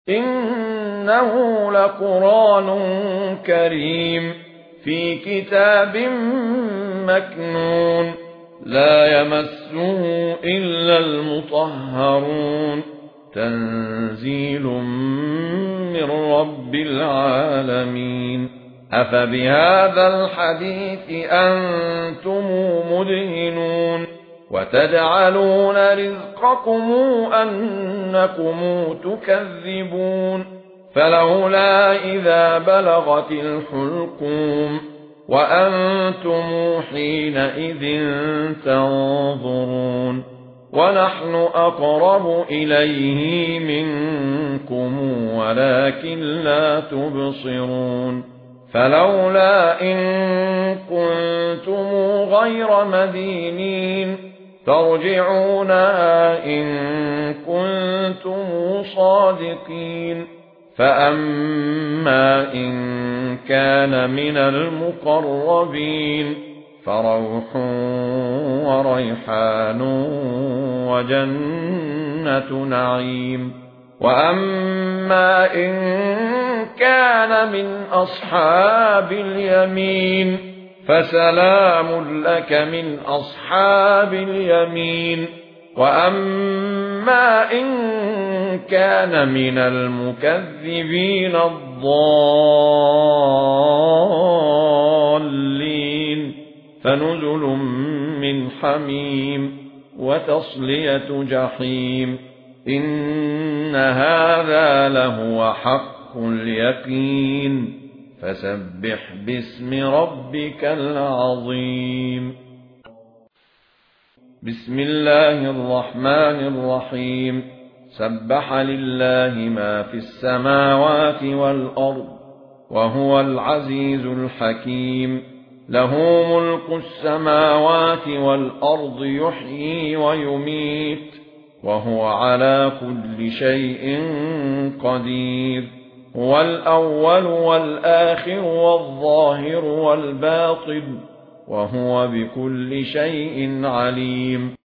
إنه لقرآن كريم في كتاب مكنون لا يمسه إلا المطهرون تنزيل من رب العالمين أفبهذا الحديث أنتم مدهنون وتجعلون رزقكم أنكم تكذبون فلولا إذا بلغت الحلقوم وأنتم حينئذ تنظرون ونحن أقرب إليه منكم ولكن لا تبصرون فلولا إن كنتم غير مدينين ترجعونها إن كنتم صادقين فأما إن كان من المقربين فروح وريحان وجنة نعيم وأما إن كان من أصحاب اليمين فسلام لك من أصحاب اليمين وأما إن كان من المكذبين الضالين فنزل من حميم وتصلية جحيم إن هذا لهو حق اليقين فسبح باسم ربك العظيم بسم الله الرحمن الرحيم سبح لله ما في السماوات والأرض وهو العزيز الحكيم له ملك السماوات والأرض يحيي ويميت وهو على كل شيء قدير هو الأول والآخر والظاهر والباطن وهو بكل شيء عليم